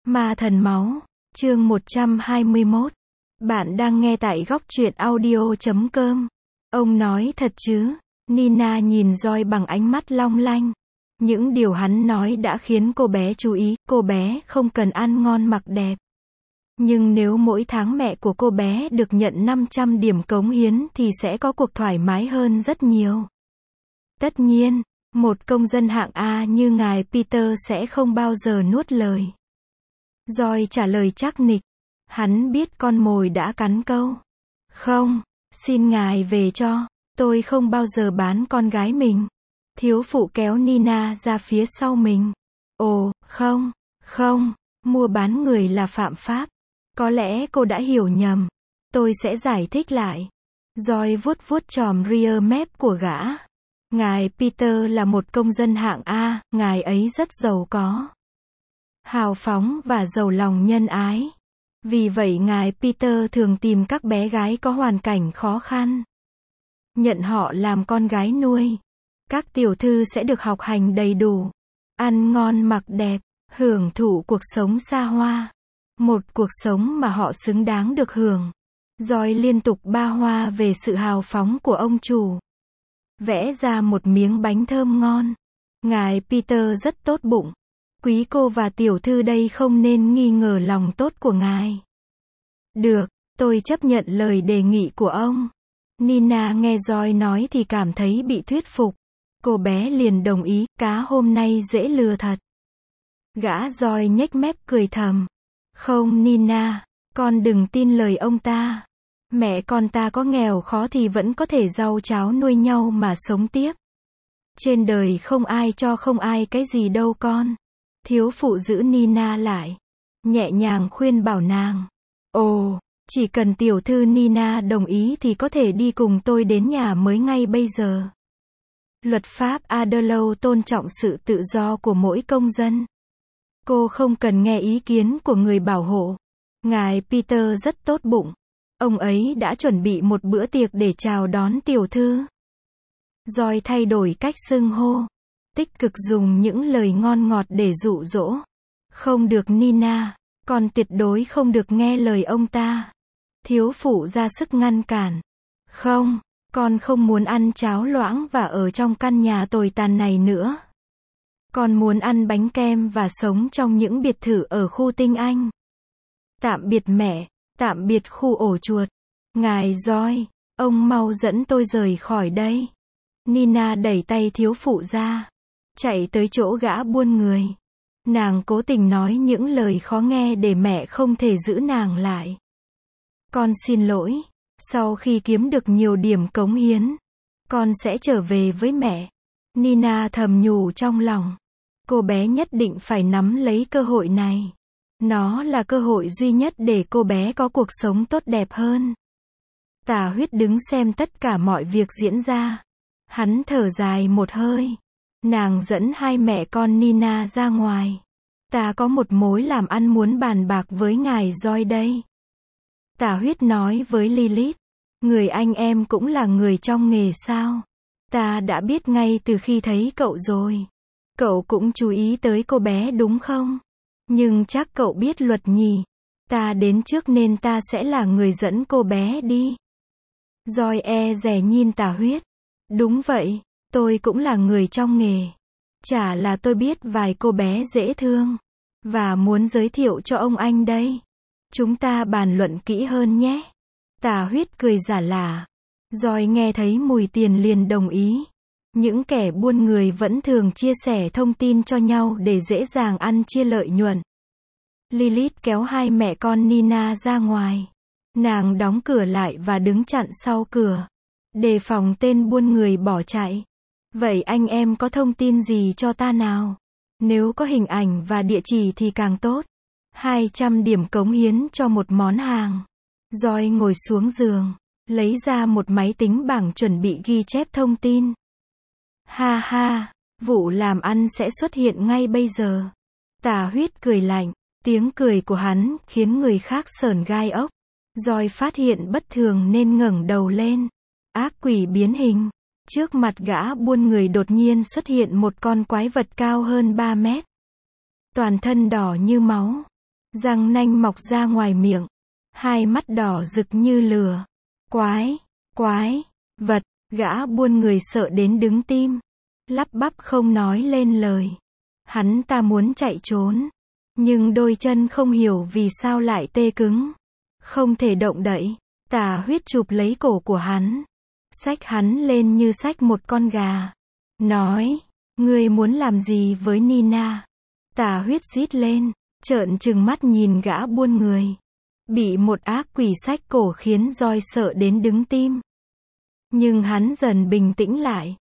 Ma thần máu, chương 121. Bạn đang nghe tại góc truyện audio.com. Ông nói thật chứ? Nina nhìn Joy bằng ánh mắt long lanh. Những điều hắn nói đã khiến cô bé chú ý, cô bé không cần ăn ngon mặc đẹp. Nhưng nếu mỗi tháng mẹ của cô bé được nhận 500 điểm cống hiến thì sẽ có cuộc thoải mái hơn rất nhiều. Tất nhiên, một công dân hạng A như ngài Peter sẽ không bao giờ nuốt lời. Joy trả lời chắc nịch. Hắn biết con mồi đã cắn câu. Không, xin ngài về cho, tôi không bao giờ bán con gái mình. Thiếu phụ kéo Nina ra phía sau mình. Ồ, không, mua bán người là phạm pháp. Có lẽ cô đã hiểu nhầm. Tôi sẽ giải thích lại. Joy vuốt vuốt chòm rear mép của gã. Ngài Peter là một công dân hạng A, ngài ấy rất giàu có, hào phóng và giàu lòng nhân ái. Vì vậy ngài Peter thường tìm các bé gái có hoàn cảnh khó khăn, nhận họ làm con gái nuôi. Các tiểu thư sẽ được học hành đầy đủ, ăn ngon mặc đẹp, hưởng thụ cuộc sống xa hoa. Một cuộc sống mà họ xứng đáng được hưởng. Joy liên tục ba hoa về sự hào phóng của ông chủ. Vẽ ra một miếng bánh thơm ngon. Ngài Peter rất tốt bụng. Quý cô và tiểu thư đây không nên nghi ngờ lòng tốt của ngài. Được, tôi chấp nhận lời đề nghị của ông. Nina nghe Joy nói thì cảm thấy bị thuyết phục. Cô bé liền đồng ý, cá hôm nay dễ lừa thật. Gã Joy nhếch mép cười thầm. Không Nina, con đừng tin lời ông ta. Mẹ con ta có nghèo khó thì vẫn có thể rau cháo nuôi nhau mà sống tiếp. Trên đời không ai cho không ai cái gì đâu con. Thiếu phụ giữ Nina lại, nhẹ nhàng khuyên bảo nàng. Ồ, chỉ cần tiểu thư Nina đồng ý thì có thể đi cùng tôi đến nhà mới ngay bây giờ. Luật pháp Adelaide tôn trọng sự tự do của mỗi công dân. Cô không cần nghe ý kiến của người bảo hộ. Ngài Peter rất tốt bụng. Ông ấy đã chuẩn bị một bữa tiệc để chào đón tiểu thư. Joy thay đổi cách xưng hô. Tích cực dùng những lời ngon ngọt để dụ dỗ. Không được Nina, con tuyệt đối không được nghe lời ông ta. Thiếu phụ ra sức ngăn cản. Không, con không muốn ăn cháo loãng và ở trong căn nhà tồi tàn này nữa. Con muốn ăn bánh kem và sống trong những biệt thự ở khu Tinh Anh. Tạm biệt mẹ, tạm biệt khu ổ chuột. Ngài Joy, ông mau dẫn tôi rời khỏi đây. Nina đẩy tay thiếu phụ ra, chạy tới chỗ gã buôn người. Nàng cố tình nói những lời khó nghe để mẹ không thể giữ nàng lại. Con xin lỗi, sau khi kiếm được nhiều điểm cống hiến, con sẽ trở về với mẹ. Nina thầm nhủ trong lòng. Cô bé nhất định phải nắm lấy cơ hội này. Nó là cơ hội duy nhất để cô bé có cuộc sống tốt đẹp hơn. Tà Huyết đứng xem tất cả mọi việc diễn ra. Hắn thở dài một hơi. Nàng dẫn hai mẹ con Nina ra ngoài. Ta có một mối làm ăn muốn bàn bạc với ngài Joy đây. Tà Huyết nói với Lilith. Người anh em cũng là người trong nghề sao? Ta đã biết ngay từ khi thấy cậu rồi. Cậu cũng chú ý tới cô bé đúng không? Nhưng chắc cậu biết luật nhỉ? Ta đến trước nên ta sẽ là người dẫn cô bé đi. Joy e dè nhìn Tà Huyết. Đúng vậy, tôi cũng là người trong nghề. Chả là tôi biết vài cô bé dễ thương. Và muốn giới thiệu cho ông anh đây. Chúng ta bàn luận kỹ hơn nhé. Tà Huyết cười giả lả. Joy nghe thấy mùi tiền liền đồng ý. Những kẻ buôn người vẫn thường chia sẻ thông tin cho nhau để dễ dàng ăn chia lợi nhuận. Lilith kéo hai mẹ con Nina ra ngoài. Nàng đóng cửa lại và đứng chặn sau cửa, đề phòng tên buôn người bỏ chạy. Vậy anh em có thông tin gì cho ta nào? Nếu có hình ảnh và địa chỉ thì càng tốt. 200 điểm cống hiến cho một món hàng. Joy ngồi xuống giường, lấy ra một máy tính bảng chuẩn bị ghi chép thông tin. Ha ha, vụ làm ăn sẽ xuất hiện ngay bây giờ. Tà Huyết cười lạnh. Tiếng cười của hắn khiến người khác sởn gai ốc. Joy phát hiện bất thường nên ngẩng đầu lên. Ác quỷ biến hình. Trước mặt gã buôn người đột nhiên xuất hiện một con quái vật cao hơn 3 mét. Toàn thân đỏ như máu. răng nanh mọc ra ngoài miệng, hai mắt đỏ rực như lửa. Quái vật, gã buôn người sợ đến đứng tim, lắp bắp không nói lên lời. Hắn ta muốn chạy trốn, nhưng đôi chân không hiểu vì sao lại tê cứng, không thể động đậy. Tà Huyết chụp lấy cổ của hắn, xách hắn lên như xách một con gà, nói, ngươi muốn làm gì với Nina? Tà Huyết rít lên, trợn trừng mắt nhìn gã buôn người. Bị một ác quỷ xách cổ khiến Joy sợ đến đứng tim. Nhưng hắn dần bình tĩnh lại.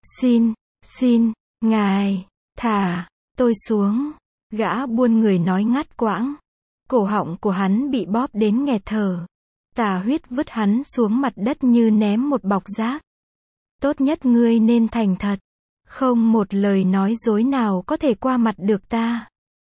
Xin, ngài, thả tôi xuống. Gã buôn người nói ngắt quãng. Cổ họng của hắn bị bóp đến nghẹt thở. Tà Huyết vứt hắn xuống mặt đất như ném một bọc rác. Tốt nhất ngươi nên thành thật. Không một lời nói dối nào có thể qua mặt được ta.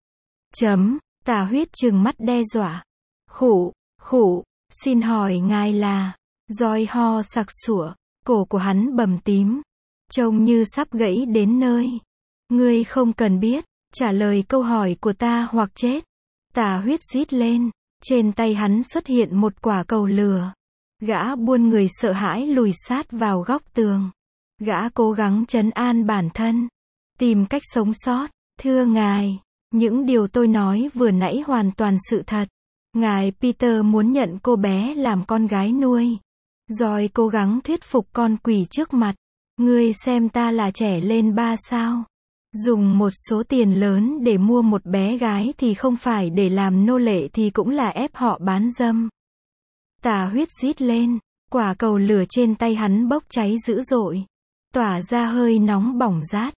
Tà Huyết trừng mắt đe dọa. Khụ, xin hỏi ngài là... Joy ho sặc sủa, cổ của hắn bầm tím, trông như sắp gãy đến nơi. Ngươi không cần biết, trả lời câu hỏi của ta hoặc chết. Tà Huyết rít lên, trên tay hắn xuất hiện một quả cầu lửa. Gã buôn người sợ hãi lùi sát vào góc tường. Gã cố gắng trấn an bản thân, tìm cách sống sót. Thưa ngài, những điều tôi nói vừa nãy hoàn toàn sự thật. Ngài Peter muốn nhận cô bé làm con gái nuôi. Joy cố gắng thuyết phục con quỷ trước mặt. Ngươi xem ta là trẻ lên 3 sao. Dùng một số tiền lớn để mua một bé gái thì không phải để làm nô lệ thì cũng là ép họ bán dâm. Tà Huyết rít lên, quả cầu lửa trên tay hắn bốc cháy dữ dội, tỏa ra hơi nóng bỏng rát.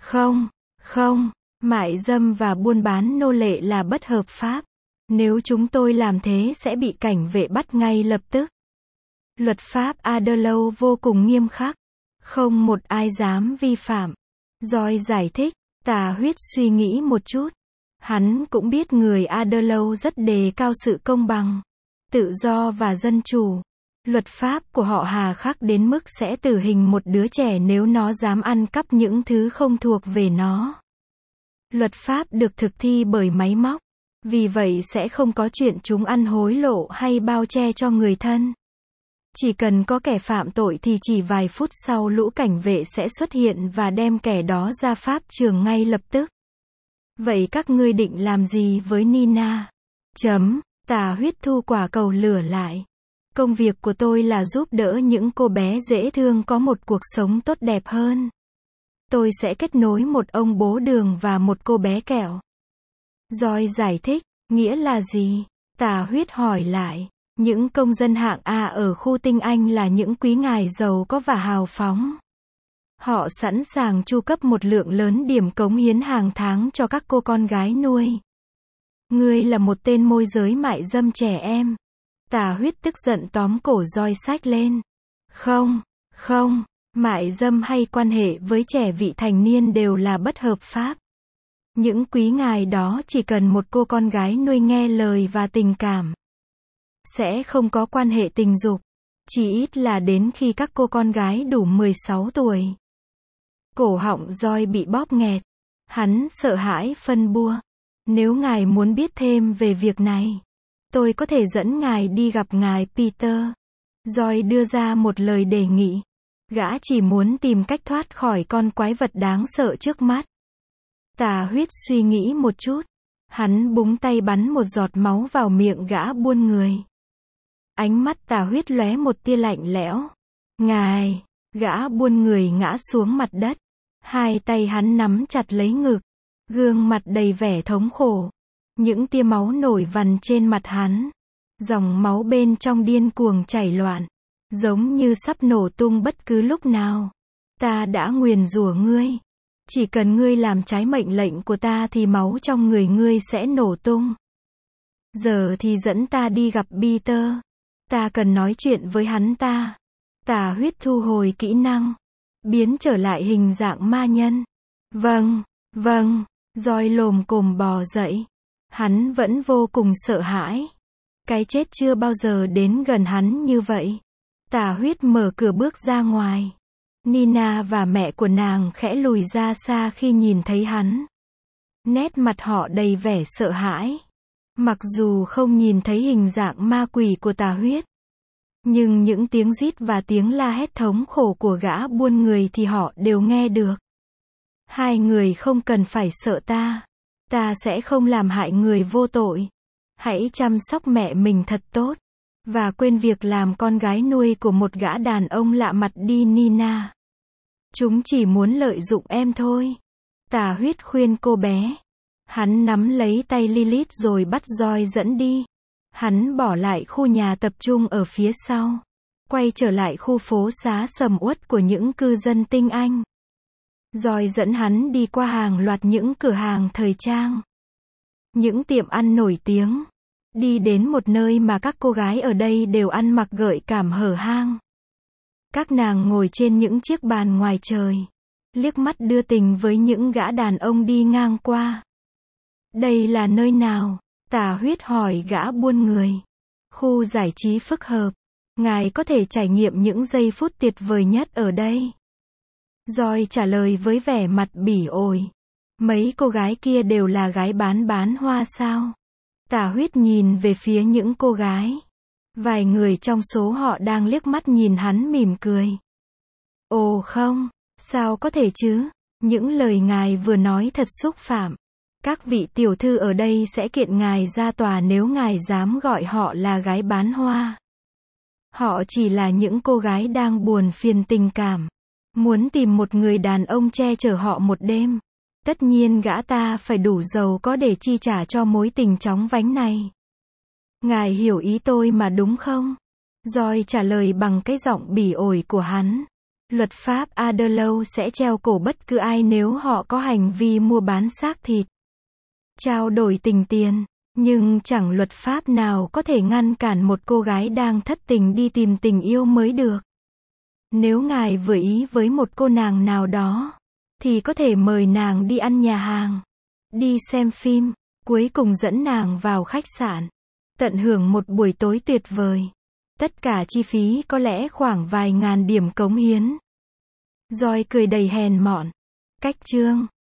Không, mại dâm và buôn bán nô lệ là bất hợp pháp. Nếu chúng tôi làm thế sẽ bị cảnh vệ bắt ngay lập tức. Luật pháp Adelaide vô cùng nghiêm khắc. Không một ai dám vi phạm. Joy giải thích. Tà Huyết suy nghĩ một chút. Hắn cũng biết người Adelaide rất đề cao sự công bằng, tự do và dân chủ. Luật pháp của họ hà khắc đến mức sẽ tử hình một đứa trẻ nếu nó dám ăn cắp những thứ không thuộc về nó. Luật pháp được thực thi bởi máy móc. Vì vậy sẽ không có chuyện chúng ăn hối lộ hay bao che cho người thân. Chỉ cần có kẻ phạm tội thì chỉ vài phút sau lũ cảnh vệ sẽ xuất hiện và đem kẻ đó ra pháp trường ngay lập tức. Vậy các ngươi định làm gì với Nina? Tà Huyết thu quả cầu lửa lại. Công việc của tôi là giúp đỡ những cô bé dễ thương có một cuộc sống tốt đẹp hơn. Tôi sẽ kết nối một ông bố đường và một cô bé kẹo. Joy giải thích, nghĩa là gì? Tà Huyết hỏi lại. Những công dân hạng A ở khu tinh Anh là những quý ngài giàu có và hào phóng. Họ sẵn sàng chu cấp một lượng lớn điểm cống hiến hàng tháng cho các cô con gái nuôi. Ngươi là một tên môi giới mại dâm trẻ em. Tà Huyết tức giận tóm cổ Joy xách lên. Không, mại dâm hay quan hệ với trẻ vị thành niên đều là bất hợp pháp. Những quý ngài đó chỉ cần một cô con gái nuôi nghe lời và tình cảm. Sẽ không có quan hệ tình dục. Chỉ ít là đến khi các cô con gái đủ 16 tuổi. Cổ họng Joy bị bóp nghẹt. Hắn sợ hãi phân bua. Nếu ngài muốn biết thêm về việc này, tôi có thể dẫn ngài đi gặp ngài Peter. Joy đưa ra một lời đề nghị. Gã chỉ muốn tìm cách thoát khỏi con quái vật đáng sợ trước mắt. Tà Huyết suy nghĩ một chút. Hắn búng tay bắn một giọt máu vào miệng gã buôn người. Ánh mắt Tà Huyết lóe một tia lạnh lẽo. Ngài, gã buôn người ngã xuống mặt đất. Hai tay hắn nắm chặt lấy ngực. Gương mặt đầy vẻ thống khổ. Những tia máu nổi vằn trên mặt hắn. Dòng máu bên trong điên cuồng chảy loạn. Giống như sắp nổ tung bất cứ lúc nào. Ta đã nguyền rủa ngươi. Chỉ cần ngươi làm trái mệnh lệnh của ta thì máu trong người ngươi sẽ nổ tung. Giờ thì dẫn ta đi gặp Peter. Ta cần nói chuyện với hắn ta. Tà Huyết thu hồi kỹ năng. Biến trở lại hình dạng ma nhân. Vâng. Joy lồm cồm bò dậy. Hắn vẫn vô cùng sợ hãi. Cái chết chưa bao giờ đến gần hắn như vậy. Tà Huyết mở cửa bước ra ngoài. Nina và mẹ của nàng khẽ lùi ra xa khi nhìn thấy hắn. Nét mặt họ đầy vẻ sợ hãi. Mặc dù không nhìn thấy hình dạng ma quỷ của Tà Huyết, nhưng những tiếng rít và tiếng la hét thống khổ của gã buôn người thì họ đều nghe được. Hai người không cần phải sợ ta. Ta sẽ không làm hại người vô tội. Hãy chăm sóc mẹ mình thật tốt. Và quên việc làm con gái nuôi của một gã đàn ông lạ mặt đi Nina. Chúng chỉ muốn lợi dụng em thôi. Tà Huyết khuyên cô bé. Hắn nắm lấy tay Lilith rồi bắt Joy dẫn đi. Hắn bỏ lại khu nhà tập trung ở phía sau. Quay trở lại khu phố xá sầm uất của những cư dân tinh Anh. Joy dẫn hắn đi qua hàng loạt những cửa hàng thời trang. Những tiệm ăn nổi tiếng. Đi đến một nơi mà các cô gái ở đây đều ăn mặc gợi cảm hở hang. Các nàng ngồi trên những chiếc bàn ngoài trời. Liếc mắt đưa tình với những gã đàn ông đi ngang qua. Đây là nơi nào? Tà Huyết hỏi gã buôn người. Khu giải trí phức hợp. Ngài có thể trải nghiệm những giây phút tuyệt vời nhất ở đây. Joy trả lời với vẻ mặt bỉ ổi. Mấy cô gái kia đều là gái bán hoa sao? Tà Huyết nhìn về phía những cô gái. Vài người trong số họ đang liếc mắt nhìn hắn mỉm cười. Ồ không, sao có thể chứ? Những lời ngài vừa nói thật xúc phạm. Các vị tiểu thư ở đây sẽ kiện ngài ra tòa nếu ngài dám gọi họ là gái bán hoa. Họ chỉ là những cô gái đang buồn phiền tình cảm. Muốn tìm một người đàn ông che chở họ một đêm. Tất nhiên gã ta phải đủ giàu có để chi trả cho mối tình chóng vánh này. Ngài hiểu ý tôi mà đúng không? Joy trả lời bằng cái giọng bỉ ổi của hắn. Luật pháp Adelaide sẽ treo cổ bất cứ ai nếu họ có hành vi mua bán xác thịt. Trao đổi tình tiền. Nhưng chẳng luật pháp nào có thể ngăn cản một cô gái đang thất tình đi tìm tình yêu mới được. Nếu ngài vừa ý với một cô nàng nào đó, thì có thể mời nàng đi ăn nhà hàng, đi xem phim, cuối cùng dẫn nàng vào khách sạn, tận hưởng một buổi tối tuyệt vời. Tất cả chi phí có lẽ khoảng vài ngàn điểm cống hiến. Joy cười đầy hèn mọn. Cách chương